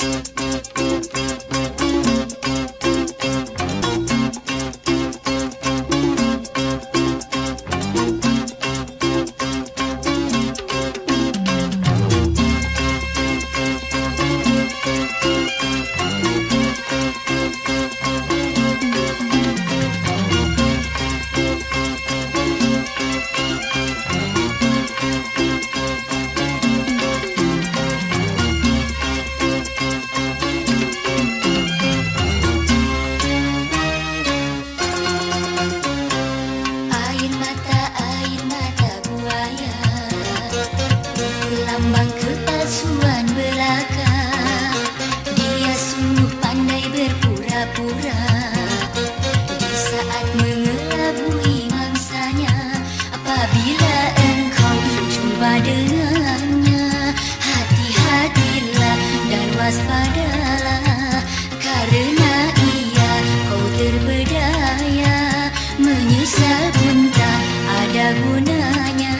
Lambang kepalsuan belaka, dia sungguh pandai berpura-pura. Di saat mengelabui mangsanya, apabila engkau jumpa dengannya, hati-hatilah dan waspadalah, karena ia kau terbedaya, menyesal pun tak ada gunanya.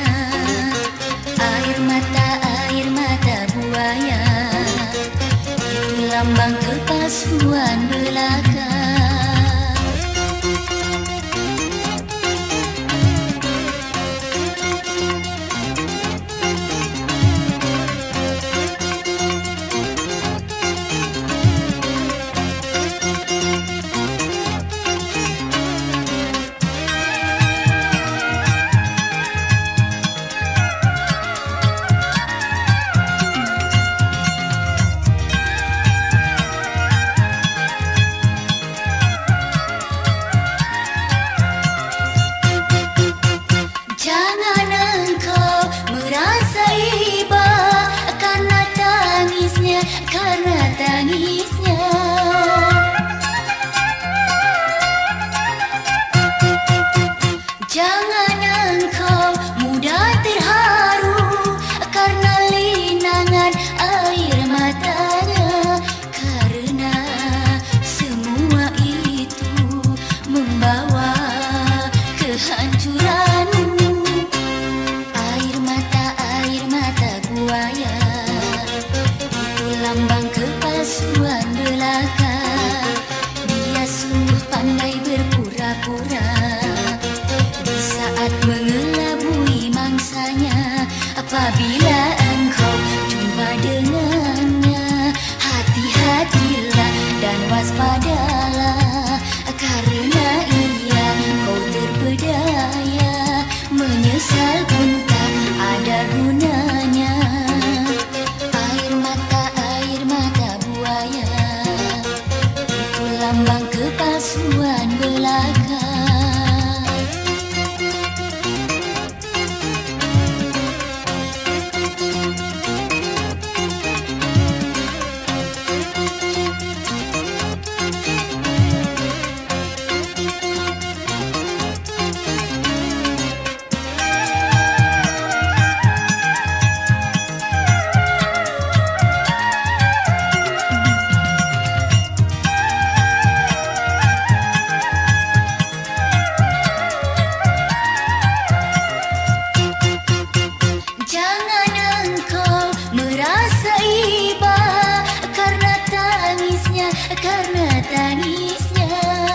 Air mata buaya, itu lambang kepalsuan belaka. Karena tangisnya, jangan engkau mudah terharu karena linangan air matanya, karena semua itu membawa kehancuranmu. Air mata buaya, lambang kepalsuan belaka, dia sungguh pandai berpura-pura. Di saat mengelabui mangsanya, apabila engkau jumpa dengannya, hati-hatilah dan waspadalah, karena ia kau terpedaya, menyesal pun tak ada gunanya. Itu lambang kepalsuan belaka. Karena tangisnya,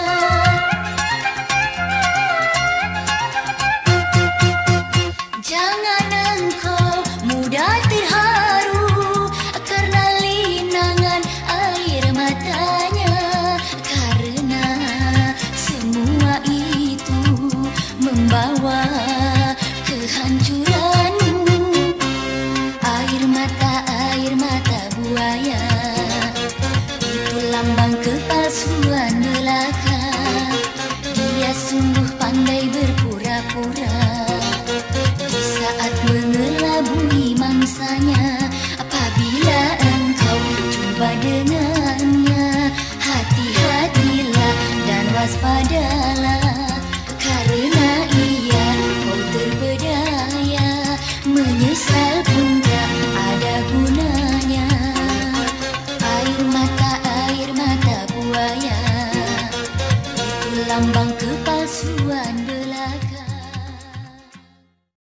jangan engkau mudah terharu karena linangan air matanya, karena semua itu membawa kehancuranmu. Air mata buaya, lambang kepalsuan belaka, dia sungguh pandai berpura-pura. Di saat mengelabui mangsanya, apabila engkau jumpa dengannya, hati-hatilah dan waspadalah.